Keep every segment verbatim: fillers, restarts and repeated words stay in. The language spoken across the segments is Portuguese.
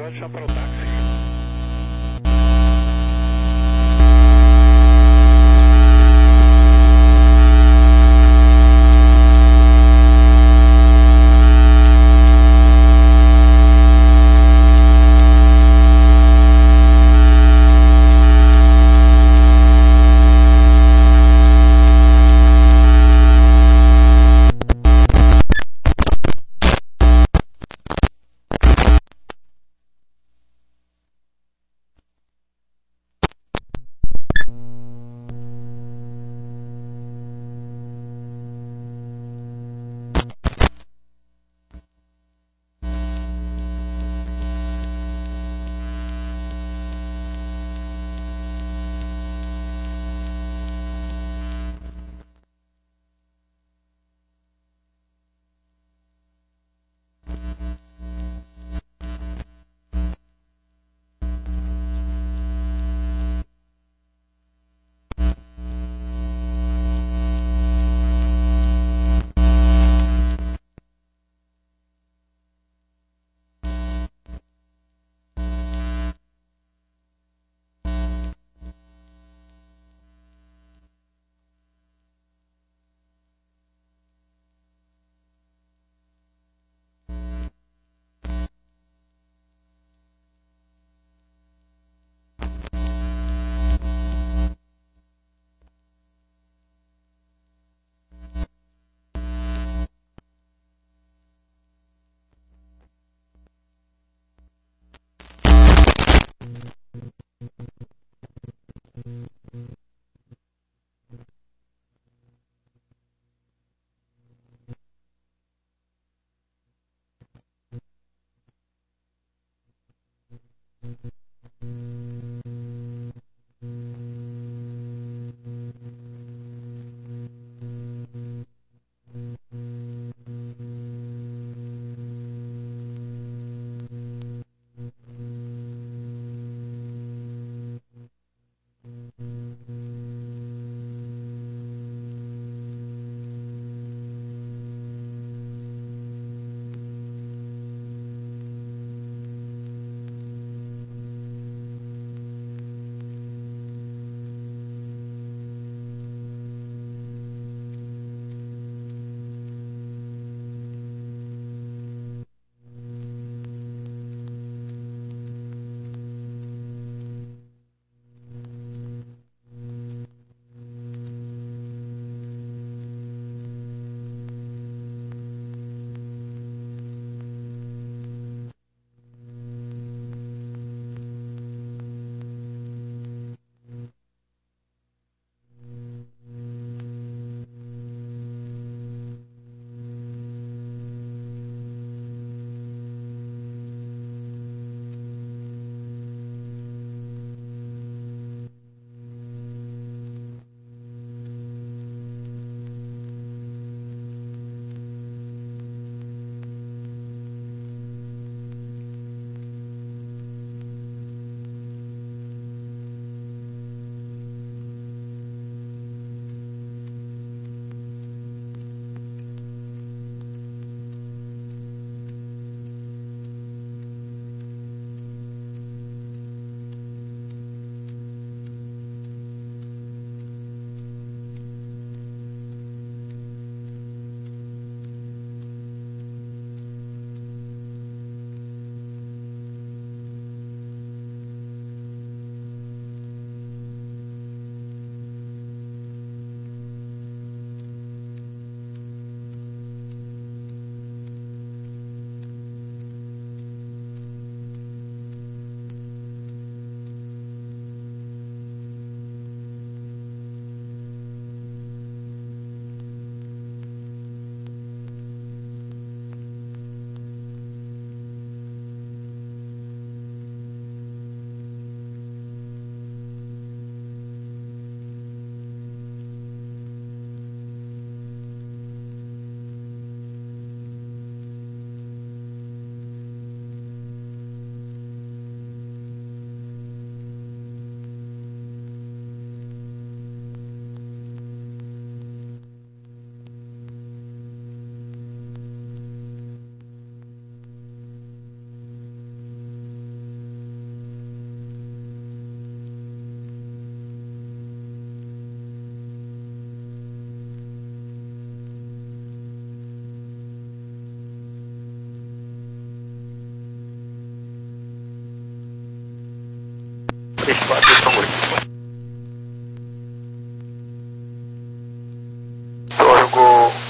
pode chamar para o táxi.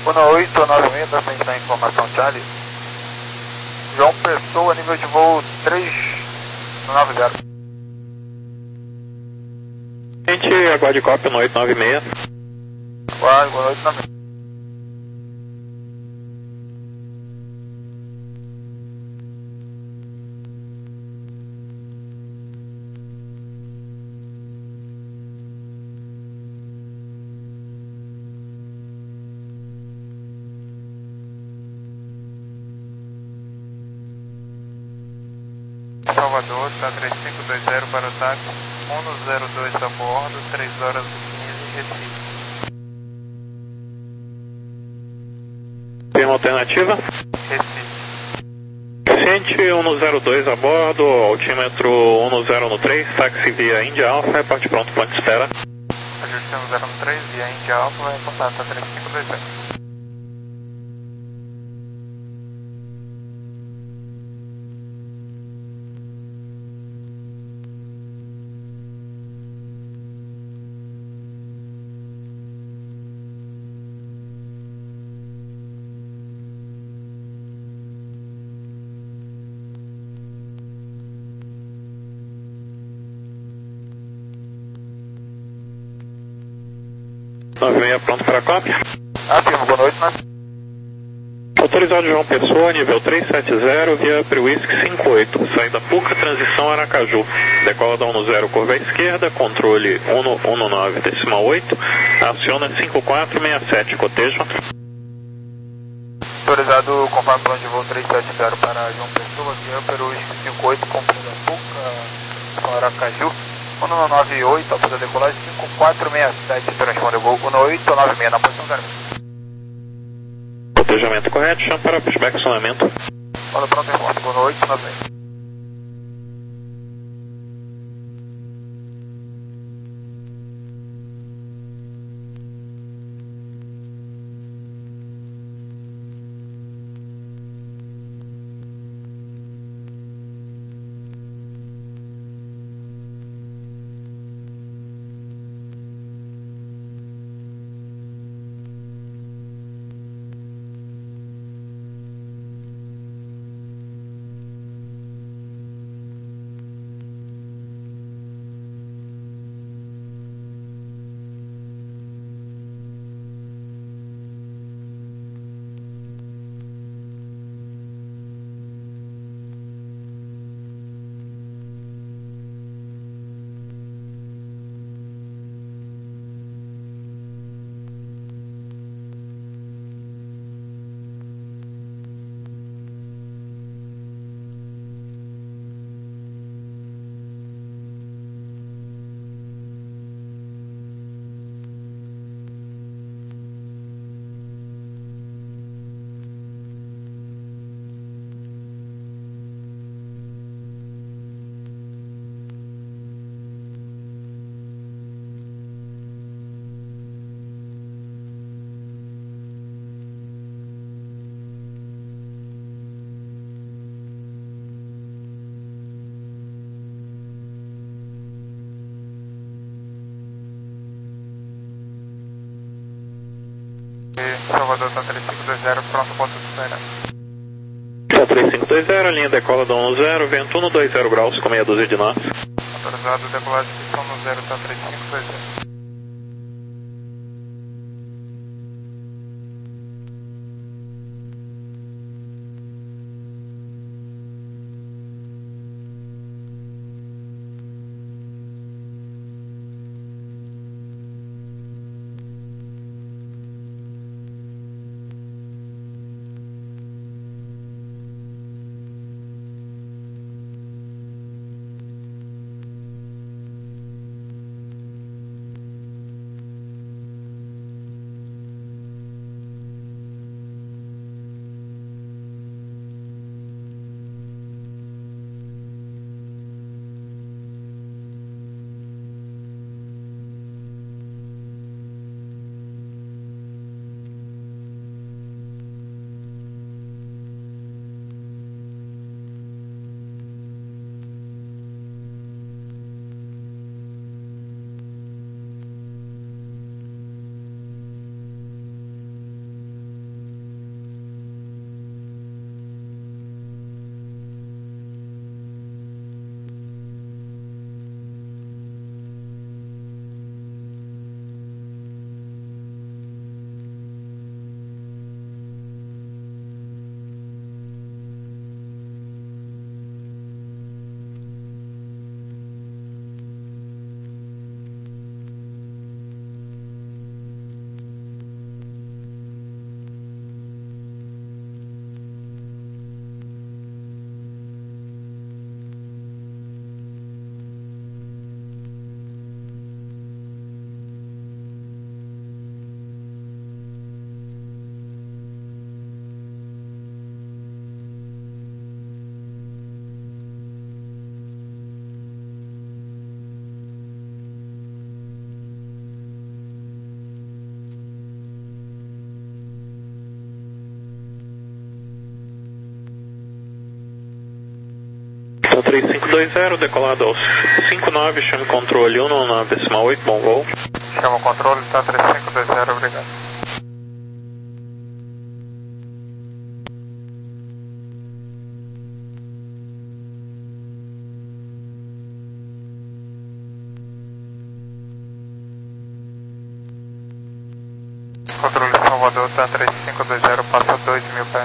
um oito nove seis, da frente da informação Charlie. João Pessoa, nível de voo três nove zero. Gente, aguarde cópia no oito nove seis. Aguarde, boa noite, nove seis. Salvador, está três cinco dois zero para o táxi, um zero dois a bordo, três horas e quinze, Recife. Tem uma alternativa? Recife. Paciente um zero dois a bordo, altímetro um zero três, táxi via India Alpha, reparte pronto, ponto de espera. Ajuste um zero três via India Alpha, vai contato a três cinco dois zero. nove seis pronto para a cópia. Afirmo, boa noite, nós. Autorizado João Pessoa, nível trezentos e setenta, via Priwhisky cinquenta e oito, saída Puca, transição Aracaju. Decola da um zero, curva à esquerda, controle cento e nove decimal oito, aciona cinco quatro seis sete, cotejo. Autorizado conforme plano de voo trezentos e setenta para João Pessoa, via Priwhisky cinquenta e oito, cumprindo a Puca, Aracaju. um nove oito, após a decolagem cinco quatro seis sete, transponde o voo um oito nove seis, na posição zero. Cotejamento correto, chama para pushback acionamento. Olha, pronto, informe, um oito nove seis. Salvador, está três cinco dois zero, pronto, ponto de espera. Tá três cinco dois zero, linha decola do um zero, vento um dois zero graus com meia dúzia de nós. Autorizado, decolagem de um zero, está três cinco dois zero. três cinco dois zero, decolado aos cinco nove, chame controle um nove nove decimal oito, bom voo. Chama o controle, tá três cinco dois zero, obrigado. Controle Salvador, tá três cinco dois zero, passa dois mil pés.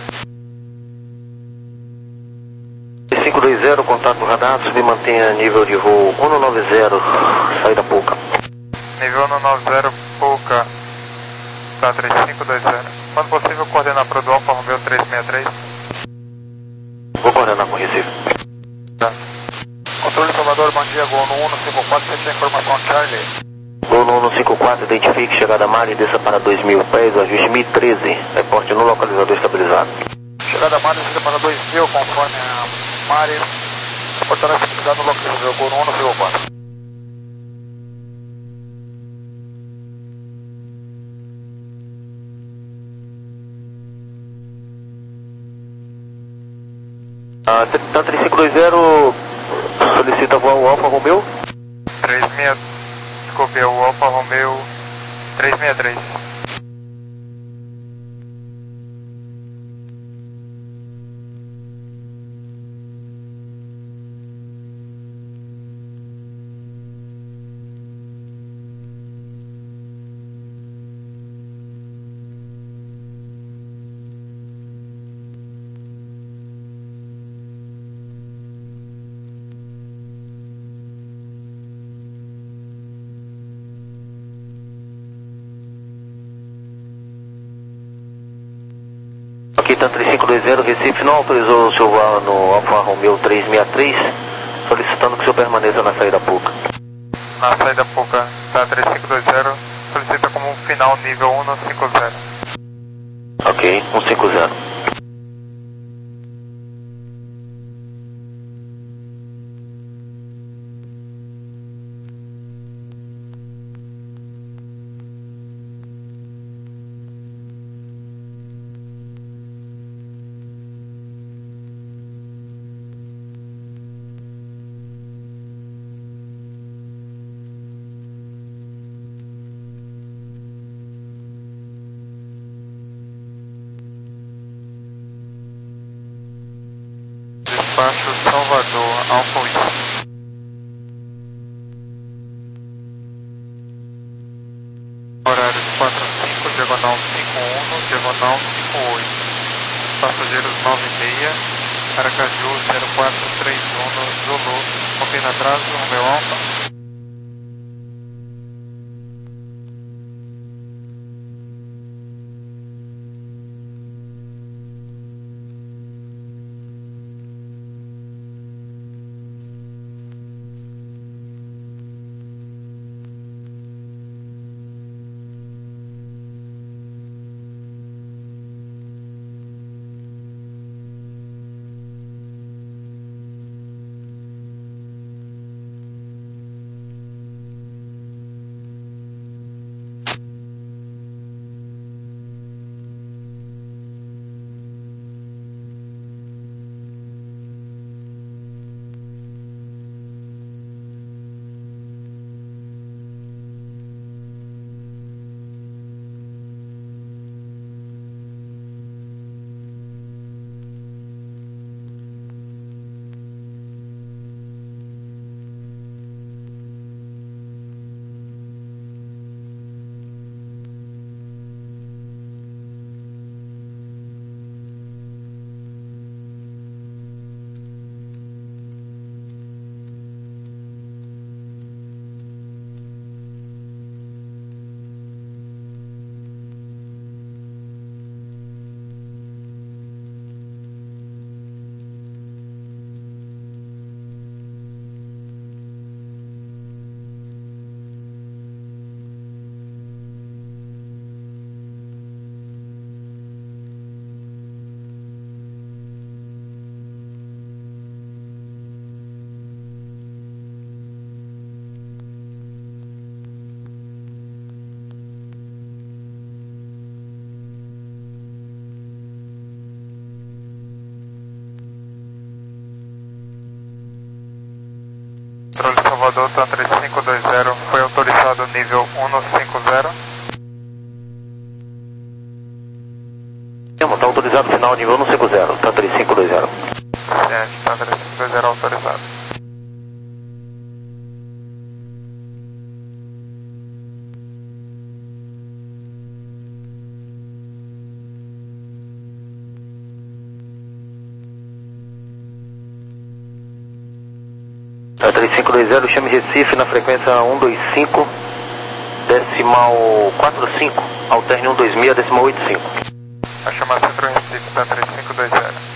três cinco dois zero, contato radar, subir mantenha nível de voo um nove zero, saída Puca. Nível um nove zero, Puca, tá três cinco dois zero. Quando possível, coordenar para o Alfa Romeo três seis três. Vou coordenar com o Recife. Tá. Controle Salvador, bom dia, Gol no um cinco quatro, você tem informação Charlie. Gol no um cinco quatro, identifique chegada a Mali, desça para dois mil pés, o ajuste mil e treze, reporte no localizador estabilizado. Chegada a Mari, desça para dois mil, conforme a Mari, reportar a estabilidade no localizador, Gol no um cinco quatro. Ah, tá três cinco dois zero, solicita voar o Alfa Romeo? três seis, desculpe, o Alfa Romeo três seis três. Aqui tá três cinco dois zero, Recife não autorizou o seu voo no Alfa Romeo três seis três, solicitando que o senhor permaneça na saída Puca. Na saída Puca, tá três cinco dois zero, solicita como final nível um cinco zero. Ok, um cinco zero. Despacho Salvador, Alfa Whisky. Horário quatro cinco, diagonal cinco um, diagonal cinco oito. Passageiros nove seis, Aracaju zero quatro três um, Zulu. Confirma atraso, Romeo Alfa. Controle Salvador, T A M três cinco dois zero, foi autorizado nível cento e cinquenta. Está autorizado final nível cento e cinquenta, T A M três cinco dois zero. Certo, T A M três cinco dois zero autorizado. T A M três cinco dois zero, chame Recife na frequência cento e vinte e cinco, decimal quarenta e cinco, alterne cento e vinte e seis, decimal oitenta e cinco. A chamada Centro Recife, T A M três cinco dois zero.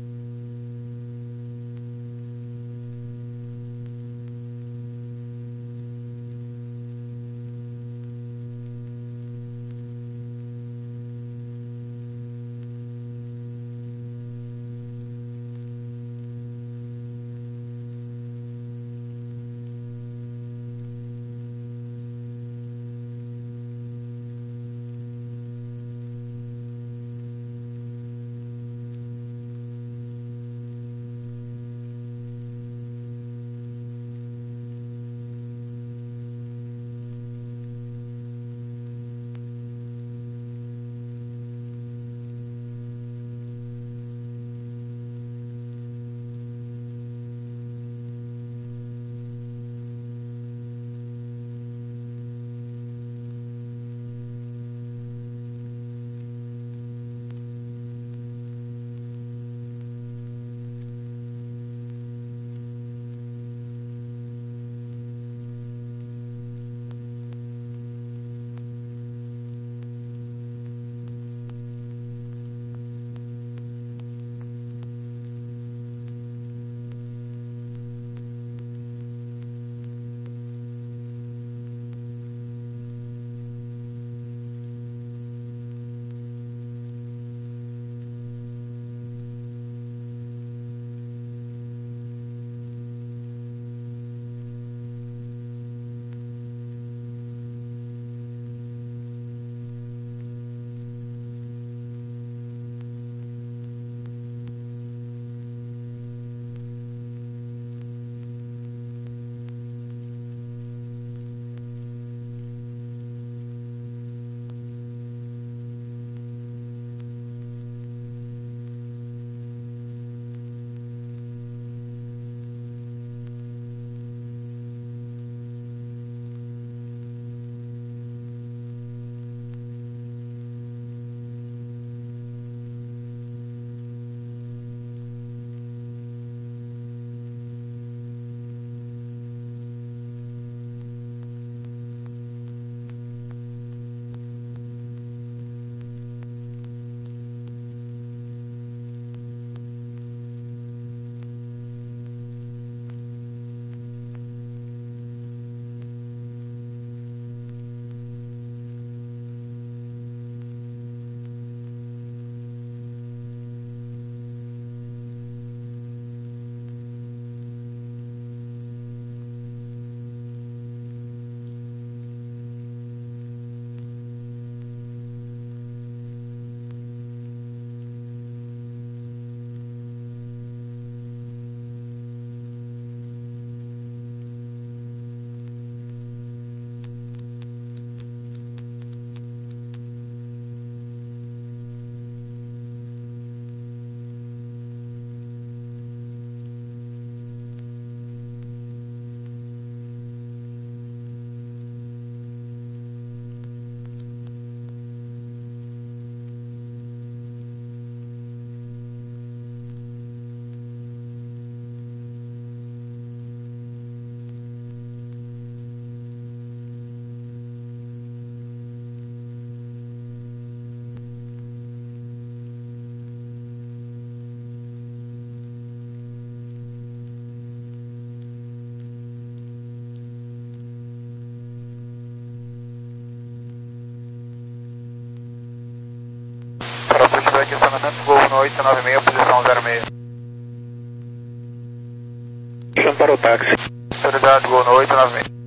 Estacionamento Golf no oito nove seis, posição zero seis. Chama para o táxi. Autoridade Golf no oito nove seis.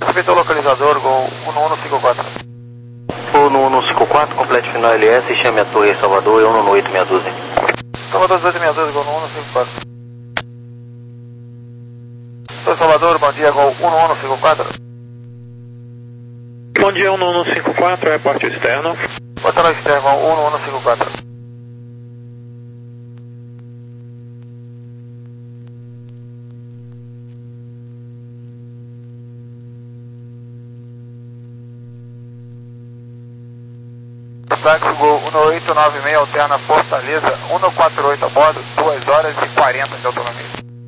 Respeitou o localizador, Gol um um cinco quatro. um um cinco quatro, complete final L S e chame a torre Salvador e um um oito meia dúzia. Salvador dezoito meia dúzia, Gol um um cinco quatro. Torre Salvador, bom dia, Gol um um cinco quatro. Bom dia, um um cinco quatro, reporte externo. Bota no externo, Gol um um cinco quatro. Táxi Gol um oito nove seis, alterna Fortaleza, um quatro oito a bordo, duas horas e quarenta de autonomia.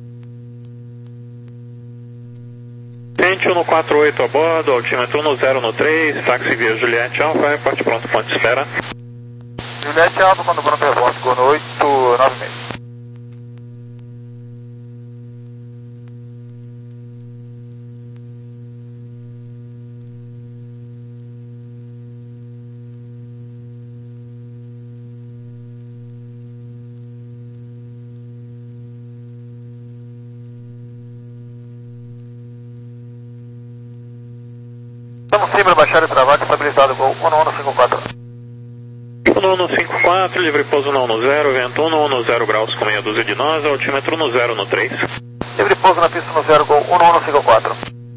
Gente um quatro oito a bordo, altímetro um zero três, táxi via Juliette Alfa, reporte pronto, ponto de espera. Juliette Alfa, quando pronto, reporte, Gol um oito nove seis. Estamos sempre baixar e travar, estabilizado, Gol um um cinco quatro. um um cinco quatro, livre pouso no um zero, vento um um zero graus com meia dúzia de nós, altímetro um zero três. Livre pouso na pista no zero, Gol um um cinco quatro.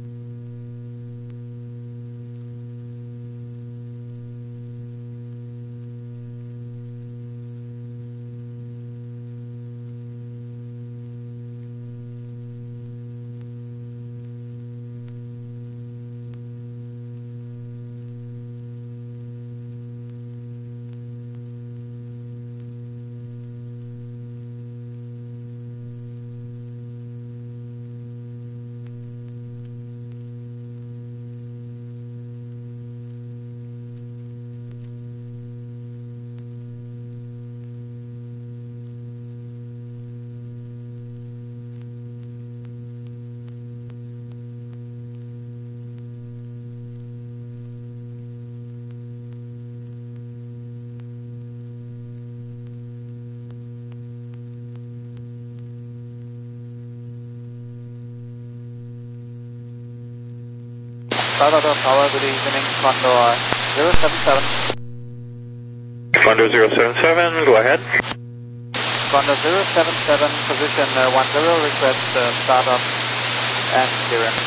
Salvador Tower, good evening, Condor zero seven seven. Condor zero seven seven, go ahead. Condor zero seven seven, position uh, one zero, request uh, startup and clearance.